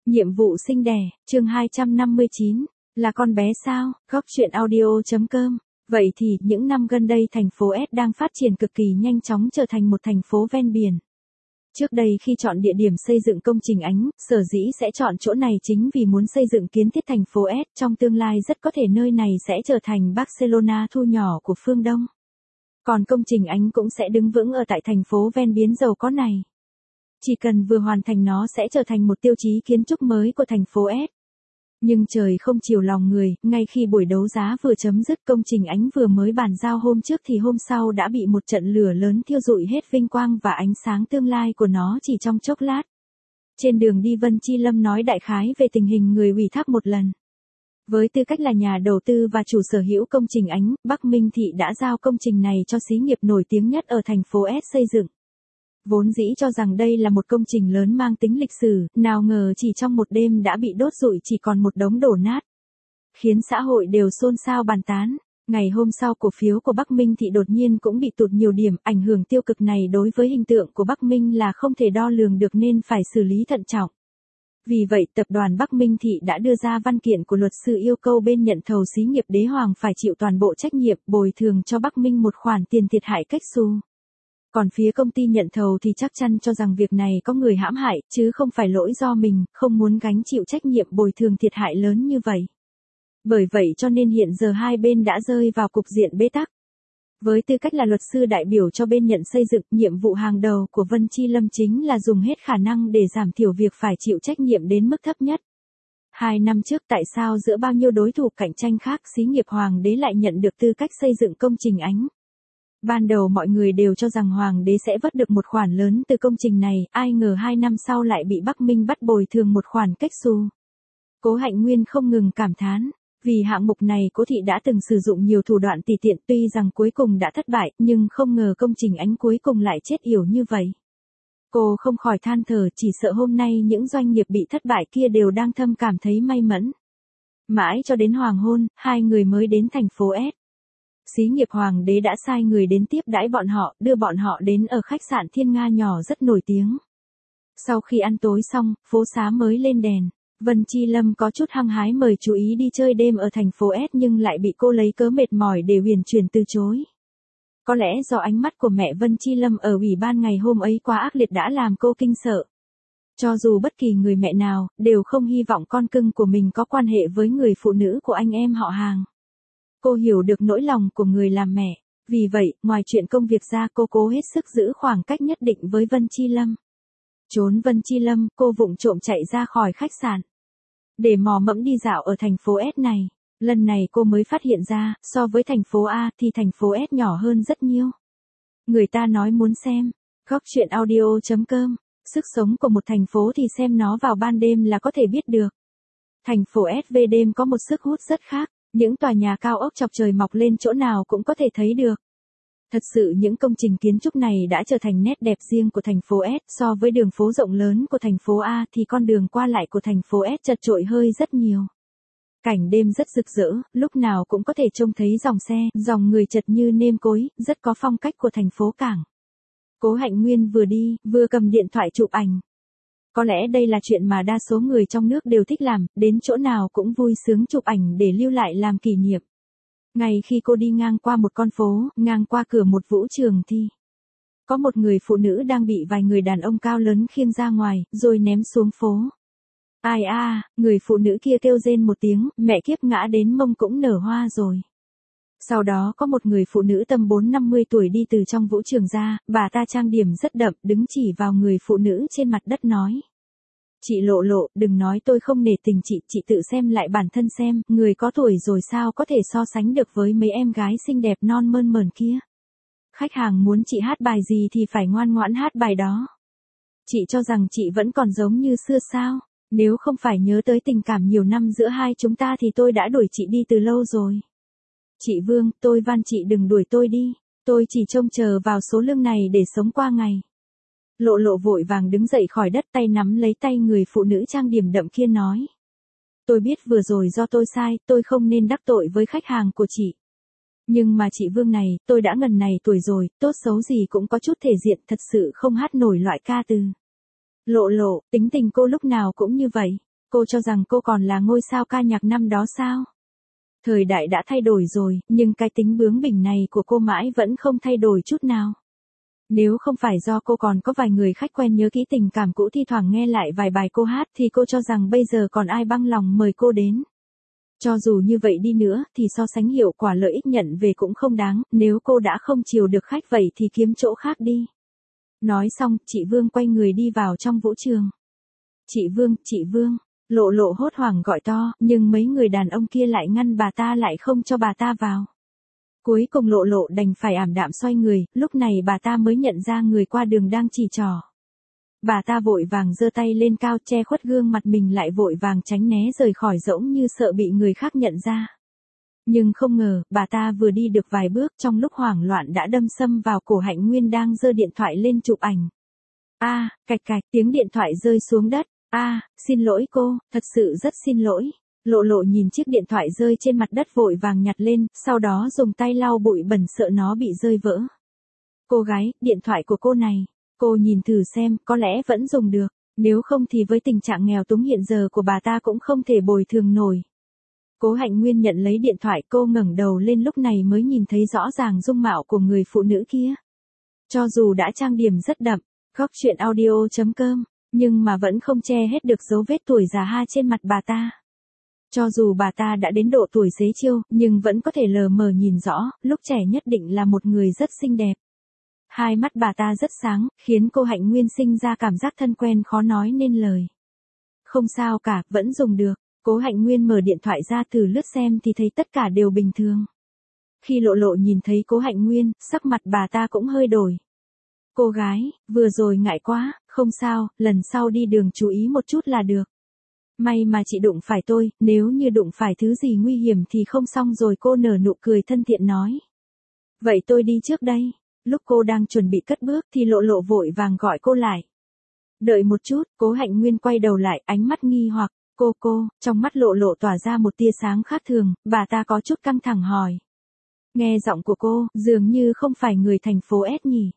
Nhiệm vụ sinh đẻ, chương 259, là con bé sao? Góc truyện audio.com. Vậy thì, những năm gần đây thành phố S đang phát triển cực kỳ nhanh chóng trở thành một thành phố ven biển. Trước đây khi chọn địa điểm xây dựng công trình Ánh, sở dĩ sẽ chọn chỗ này chính vì muốn xây dựng kiến thiết thành phố S, trong tương lai rất có thể nơi này sẽ trở thành Barcelona thu nhỏ của phương Đông. Còn công trình Ánh cũng sẽ đứng vững ở tại thành phố ven biển giàu có này. Chỉ cần vừa hoàn thành nó sẽ trở thành một tiêu chí kiến trúc mới của thành phố S. Nhưng trời không chiều lòng người, ngay khi buổi đấu giá vừa chấm dứt công trình Ánh vừa mới bàn giao hôm trước thì hôm sau đã bị một trận lửa lớn thiêu rụi hết vinh quang và ánh sáng tương lai của nó chỉ trong chốc lát. Trên đường đi Vân Chi Lâm nói đại khái về tình hình người ủy thác một lần. Với tư cách là nhà đầu tư và chủ sở hữu công trình Ánh, Bắc Minh Thị đã giao công trình này cho xí nghiệp nổi tiếng nhất ở thành phố S xây dựng. Vốn dĩ cho rằng đây là một công trình lớn mang tính lịch sử, nào ngờ chỉ trong một đêm đã bị đốt rụi chỉ còn một đống đổ nát. Khiến xã hội đều xôn xao bàn tán. Ngày hôm sau cổ phiếu của Bắc Minh Thị đột nhiên cũng bị tụt nhiều điểm, ảnh hưởng tiêu cực này đối với hình tượng của Bắc Minh là không thể đo lường được nên phải xử lý thận trọng. Vì vậy tập đoàn Bắc Minh Thị đã đưa ra văn kiện của luật sư yêu cầu bên nhận thầu xí nghiệp Đế Hoàng phải chịu toàn bộ trách nhiệm bồi thường cho Bắc Minh một khoản tiền thiệt hại cách xu. Còn phía công ty nhận thầu thì chắc chắn cho rằng việc này có người hãm hại, chứ không phải lỗi do mình, không muốn gánh chịu trách nhiệm bồi thường thiệt hại lớn như vậy. Bởi vậy cho nên hiện giờ hai bên đã rơi vào cục diện bế tắc. Với tư cách là luật sư đại biểu cho bên nhận xây dựng, nhiệm vụ hàng đầu của Vân Chi Lâm chính là dùng hết khả năng để giảm thiểu việc phải chịu trách nhiệm đến mức thấp nhất. 2 năm trước tại sao giữa bao nhiêu đối thủ cạnh tranh khác xí nghiệp Hoàng đế lại nhận được tư cách xây dựng công trình Ánh? Ban đầu mọi người đều cho rằng Hoàng đế sẽ vớt được một khoản lớn từ công trình này, ai ngờ 2 năm sau lại bị Bắc Minh bắt bồi thường một khoản cách xu. Cố Hạnh Nguyên không ngừng cảm thán, vì hạng mục này Cố thị đã từng sử dụng nhiều thủ đoạn tùy tiện tuy rằng cuối cùng đã thất bại, nhưng không ngờ công trình Ánh cuối cùng lại chết yểu như vậy. Cô không khỏi than thở chỉ sợ hôm nay những doanh nghiệp bị thất bại kia đều đang thầm cảm thấy may mắn. Mãi cho đến hoàng hôn, hai người mới đến thành phố S. Xí nghiệp Hoàng đế đã sai người đến tiếp đãi bọn họ, đưa bọn họ đến ở khách sạn Thiên Nga nhỏ rất nổi tiếng. Sau khi ăn tối xong, phố xá mới lên đèn. Vân Chi Lâm có chút hăng hái mời chú ý đi chơi đêm ở thành phố S nhưng lại bị cô lấy cớ mệt mỏi để huyền chuyển từ chối. Có lẽ do ánh mắt của mẹ Vân Chi Lâm ở ủy ban ngày hôm ấy quá ác liệt đã làm cô kinh sợ. Cho dù bất kỳ người mẹ nào, đều không hy vọng con cưng của mình có quan hệ với người phụ nữ của anh em họ hàng. Cô hiểu được nỗi lòng của người làm mẹ, vì vậy, ngoài chuyện công việc ra cô cố hết sức giữ khoảng cách nhất định với Vân Chi Lâm. Trốn Vân Chi Lâm, cô vụng trộm chạy ra khỏi khách sạn. Để mò mẫm đi dạo ở thành phố S này, lần này cô mới phát hiện ra, so với thành phố A thì thành phố S nhỏ hơn rất nhiều. Người ta nói muốn xem, góc truyện audio.com, sức sống của một thành phố thì xem nó vào ban đêm là có thể biết được. Thành phố S về đêm có một sức hút rất khác. Những tòa nhà cao ốc chọc trời mọc lên chỗ nào cũng có thể thấy được. Thật sự những công trình kiến trúc này đã trở thành nét đẹp riêng của thành phố S. So với đường phố rộng lớn của thành phố A thì con đường qua lại của thành phố S chật chội hơi rất nhiều. Cảnh đêm rất rực rỡ, lúc nào cũng có thể trông thấy dòng xe, dòng người chật như nêm cối, rất có phong cách của thành phố cảng. Cố Hạnh Nguyên vừa đi, vừa cầm điện thoại chụp ảnh. Có lẽ đây là chuyện mà đa số người trong nước đều thích làm, đến chỗ nào cũng vui sướng chụp ảnh để lưu lại làm kỷ niệm. Ngay khi cô đi ngang qua một con phố, ngang qua cửa một vũ trường thì có một người phụ nữ đang bị vài người đàn ông cao lớn khiêng ra ngoài, rồi ném xuống phố. Ai a, người phụ nữ kia kêu rên một tiếng, mẹ kiếp ngã đến mông cũng nở hoa rồi. Sau đó có một người phụ nữ tầm 40-50 tuổi đi từ trong vũ trường ra, bà ta trang điểm rất đậm, đứng chỉ vào người phụ nữ trên mặt đất nói. Chị Lộ Lộ, đừng nói tôi không nể tình chị tự xem lại bản thân xem, người có tuổi rồi sao có thể so sánh được với mấy em gái xinh đẹp non mơn mởn kia. Khách hàng muốn chị hát bài gì thì phải ngoan ngoãn hát bài đó. Chị cho rằng chị vẫn còn giống như xưa sao, nếu không phải nhớ tới tình cảm nhiều năm giữa hai chúng ta thì tôi đã đuổi chị đi từ lâu rồi. Chị Vương, tôi van chị đừng đuổi tôi đi, tôi chỉ trông chờ vào số lương này để sống qua ngày. Lộ Lộ vội vàng đứng dậy khỏi đất tay nắm lấy tay người phụ nữ trang điểm đậm kia nói. Tôi biết vừa rồi do tôi sai, tôi không nên đắc tội với khách hàng của chị. Nhưng mà chị Vương này, tôi đã ngần này tuổi rồi, tốt xấu gì cũng có chút thể diện, thật sự không hát nổi loại ca từ. Lộ Lộ, tính tình cô lúc nào cũng như vậy. Cô cho rằng cô còn là ngôi sao ca nhạc năm đó sao? Thời đại đã thay đổi rồi, nhưng cái tính bướng bỉnh này của cô mãi vẫn không thay đổi chút nào. Nếu không phải do cô còn có vài người khách quen nhớ kỹ tình cảm cũ thi thoảng nghe lại vài bài cô hát thì cô cho rằng bây giờ còn ai băng lòng mời cô đến. Cho dù như vậy đi nữa thì so sánh hiệu quả lợi ích nhận về cũng không đáng, nếu cô đã không chiều được khách vậy thì kiếm chỗ khác đi. Nói xong, chị Vương quay người đi vào trong vũ trường. Chị Vương, Lộ Lộ hốt hoảng gọi to, nhưng mấy người đàn ông kia lại ngăn bà ta lại không cho bà ta vào. Cuối cùng Lộ Lộ đành phải ảm đạm xoay người, lúc này bà ta mới nhận ra người qua đường đang chỉ trỏ. Bà ta vội vàng giơ tay lên cao che khuất gương mặt mình lại vội vàng tránh né rời khỏi giống như sợ bị người khác nhận ra. Nhưng không ngờ, bà ta vừa đi được vài bước trong lúc hoảng loạn đã đâm sâm vào cổ Hạnh Nguyên đang giơ điện thoại lên chụp ảnh. Cạch cạch tiếng điện thoại rơi xuống đất. Xin lỗi cô, thật sự rất xin lỗi. Lộ Lộ nhìn chiếc điện thoại rơi trên mặt đất vội vàng nhặt lên, sau đó dùng tay lau bụi bẩn sợ nó bị rơi vỡ. Cô gái, điện thoại của cô này, cô nhìn thử xem, có lẽ vẫn dùng được, nếu không thì với tình trạng nghèo túng hiện giờ của bà ta cũng không thể bồi thường nổi. Cố Hạnh Nguyên nhận lấy điện thoại, cô ngẩng đầu lên lúc này mới nhìn thấy rõ ràng dung mạo của người phụ nữ kia. Cho dù đã trang điểm rất đậm, góc truyện audio.com, nhưng mà vẫn không che hết được dấu vết tuổi già ha trên mặt bà ta. Cho dù bà ta đã đến độ tuổi xế chiêu, nhưng vẫn có thể lờ mờ nhìn rõ, lúc trẻ nhất định là một người rất xinh đẹp. Hai mắt bà ta rất sáng, khiến cô Hạnh Nguyên sinh ra cảm giác thân quen khó nói nên lời. Không sao cả, vẫn dùng được. Cố Hạnh Nguyên mở điện thoại ra thử lướt xem thì thấy tất cả đều bình thường. Khi Lộ Lộ nhìn thấy Cố Hạnh Nguyên, sắc mặt bà ta cũng hơi đổi. Cô gái, vừa rồi ngại quá, không sao, lần sau đi đường chú ý một chút là được. May mà chị đụng phải tôi, nếu như đụng phải thứ gì nguy hiểm thì không xong rồi, cô nở nụ cười thân thiện nói. Vậy tôi đi trước đây. Lúc cô đang chuẩn bị cất bước thì Lộ Lộ vội vàng gọi cô lại. Đợi một chút, Cố Hạnh Nguyên quay đầu lại, ánh mắt nghi hoặc. Cô, trong mắt Lộ Lộ tỏa ra một tia sáng khác thường, bà ta có chút căng thẳng hỏi. Nghe giọng của cô, dường như không phải người thành phố S nhỉ?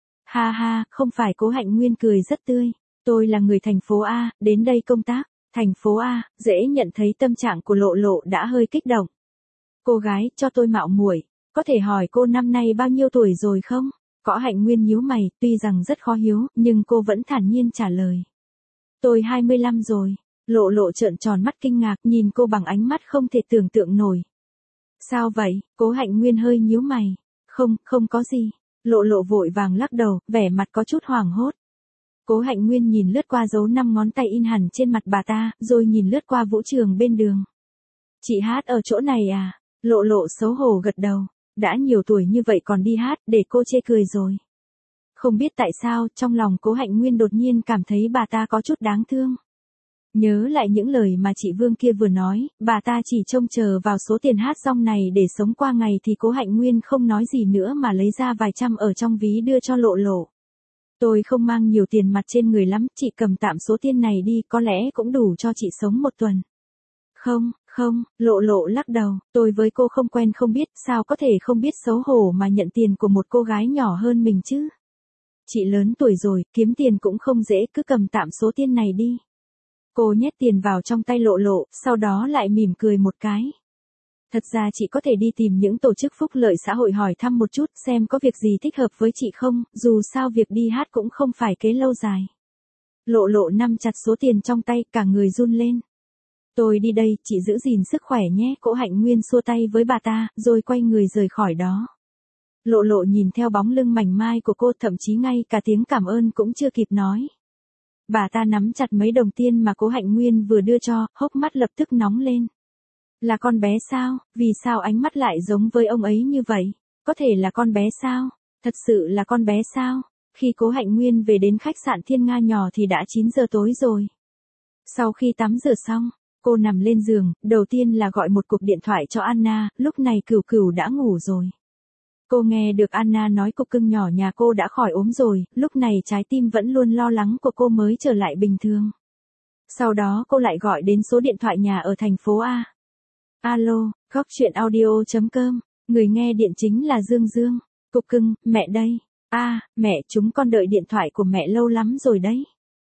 Ha, không phải. Cố Hạnh Nguyên cười rất tươi. Tôi là người thành phố A, đến đây công tác. Thành phố A, dễ nhận thấy tâm trạng của Lộ Lộ đã hơi kích động. Cô gái, cho tôi mạo muội, có thể hỏi cô năm nay bao nhiêu tuổi rồi không? Cố Hạnh Nguyên nhíu mày, tuy rằng rất khó hiếu, nhưng cô vẫn thản nhiên trả lời. Tôi 25 rồi. Lộ Lộ trợn tròn mắt kinh ngạc nhìn cô bằng ánh mắt không thể tưởng tượng nổi. Sao vậy? Cố Hạnh Nguyên hơi nhíu mày. Không có gì. Lộ Lộ vội vàng lắc đầu, vẻ mặt có chút hoảng hốt. Cố Hạnh Nguyên nhìn lướt qua dấu 5 ngón tay in hẳn trên mặt bà ta, rồi nhìn lướt qua vũ trường bên đường. Chị hát ở chỗ này à? Lộ Lộ xấu hổ gật đầu. Đã nhiều tuổi như vậy còn đi hát, để cô chê cười rồi. Không biết tại sao, trong lòng Cố Hạnh Nguyên đột nhiên cảm thấy bà ta có chút đáng thương. Nhớ lại những lời mà chị Vương kia vừa nói, bà ta chỉ trông chờ vào số tiền hát xong này để sống qua ngày thì Cố Hạnh Nguyên không nói gì nữa mà lấy ra vài trăm ở trong ví đưa cho Lộ Lộ. Tôi không mang nhiều tiền mặt trên người lắm, chị cầm tạm số tiền này đi, có lẽ cũng đủ cho chị sống một tuần. Không, Lộ Lộ lắc đầu, tôi với cô không quen không biết, sao có thể không biết xấu hổ mà nhận tiền của một cô gái nhỏ hơn mình chứ. Chị lớn tuổi rồi, kiếm tiền cũng không dễ, cứ cầm tạm số tiền này đi. Cô nhét tiền vào trong tay Lộ Lộ, sau đó lại mỉm cười một cái. Thật ra chị có thể đi tìm những tổ chức phúc lợi xã hội hỏi thăm một chút xem có việc gì thích hợp với chị không, dù sao việc đi hát cũng không phải kế lâu dài. Lộ Lộ nắm chặt số tiền trong tay, cả người run lên. Tôi đi đây, chị giữ gìn sức khỏe nhé. Cố Hạnh Nguyên xua tay với bà ta, rồi quay người rời khỏi đó. Lộ Lộ nhìn theo bóng lưng mảnh mai của cô, thậm chí ngay cả tiếng cảm ơn cũng chưa kịp nói. Bà ta nắm chặt mấy đồng tiền mà Cố Hạnh Nguyên vừa đưa cho, hốc mắt lập tức nóng lên. Là con bé sao? Vì sao ánh mắt lại giống với ông ấy như vậy? Có thể là con bé sao? Thật sự là con bé sao? Khi Cố Hạnh Nguyên về đến khách sạn Thiên Nga nhỏ thì đã 9 giờ tối rồi. Sau khi tắm rửa xong, cô nằm lên giường, đầu tiên là gọi một cuộc điện thoại cho Anna, lúc này Cửu Cửu đã ngủ rồi. Cô nghe được Anna nói cục cưng nhỏ nhà cô đã khỏi ốm rồi, lúc này trái tim vẫn luôn lo lắng của cô mới trở lại bình thường. Sau đó cô lại gọi đến số điện thoại nhà ở thành phố A. Alo, góc truyện audio.com, người nghe điện chính là Dương Dương. Cục cưng, mẹ đây. Mẹ, chúng con đợi điện thoại của mẹ lâu lắm rồi đấy.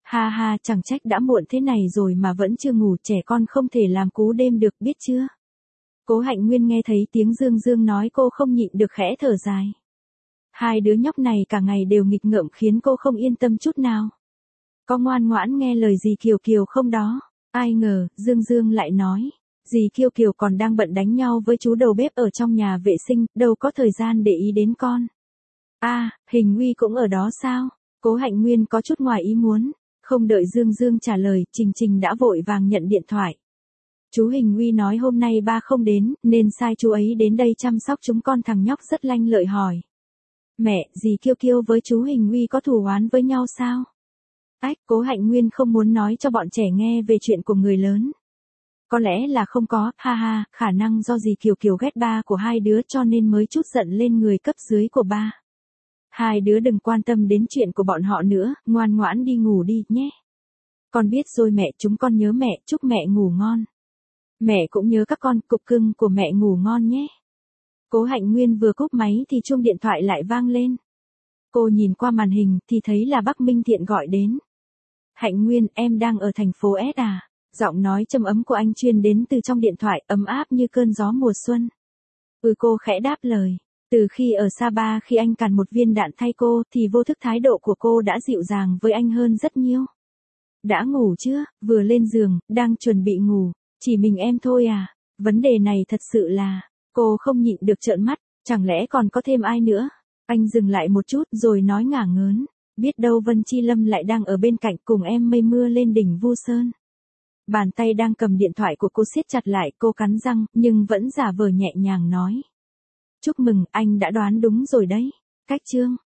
Ha ha, chẳng trách đã muộn thế này rồi mà vẫn chưa ngủ, trẻ con không thể làm cú đêm được biết chưa. Cố Hạnh Nguyên nghe thấy tiếng Dương Dương nói cô không nhịn được khẽ thở dài. Hai đứa nhóc này cả ngày đều nghịch ngợm khiến cô không yên tâm chút nào. Có ngoan ngoãn nghe lời dì Kiều Kiều không đó? Ai ngờ, Dương Dương lại nói. Dì Kiều Kiều còn đang bận đánh nhau với chú đầu bếp ở trong nhà vệ sinh, đâu có thời gian để ý đến con. À, Hình Uy cũng ở đó sao? Cố Hạnh Nguyên có chút ngoài ý muốn. Không đợi Dương Dương trả lời, Trình Trình đã vội vàng nhận điện thoại. Chú Hình Uy nói hôm nay ba không đến, nên sai chú ấy đến đây chăm sóc chúng con. Thằng nhóc rất lanh lợi hỏi. Mẹ, dì Kiều Kiều với chú Hình Uy có thù oán với nhau sao? Cố Hạnh Nguyên không muốn nói cho bọn trẻ nghe về chuyện của người lớn. Có lẽ là không có, ha ha, khả năng do dì Kiều Kiều ghét ba của hai đứa cho nên mới trút giận lên người cấp dưới của ba. Hai đứa đừng quan tâm đến chuyện của bọn họ nữa, ngoan ngoãn đi ngủ đi nhé. Con biết rồi mẹ, chúng con nhớ mẹ, chúc mẹ ngủ ngon. Mẹ cũng nhớ các con, cục cưng của mẹ ngủ ngon nhé. Cố Hạnh Nguyên vừa cúp máy thì chuông điện thoại lại vang lên. Cô nhìn qua màn hình thì thấy là Bắc Minh Thiện gọi đến. Hạnh Nguyên, em đang ở thành phố S à? Giọng nói trầm ấm của anh truyền đến từ trong điện thoại, ấm áp như cơn gió mùa xuân. Cô khẽ đáp lời. Từ khi ở Sapa, khi anh càn một viên đạn thay cô thì vô thức thái độ của cô đã dịu dàng với anh hơn rất nhiều. Đã ngủ chưa? Vừa lên giường, đang chuẩn bị ngủ. Chỉ mình em thôi à? Vấn đề này thật sự là... Cô không nhịn được trợn mắt, chẳng lẽ còn có thêm ai nữa? Anh dừng lại một chút rồi nói ngả ngớn. Biết đâu Vân Chi Lâm lại đang ở bên cạnh cùng em mây mưa lên đỉnh Vu Sơn. Bàn tay đang cầm điện thoại của cô siết chặt lại, cô cắn răng, nhưng vẫn giả vờ nhẹ nhàng nói. Chúc mừng, anh đã đoán đúng rồi đấy. Cách chương.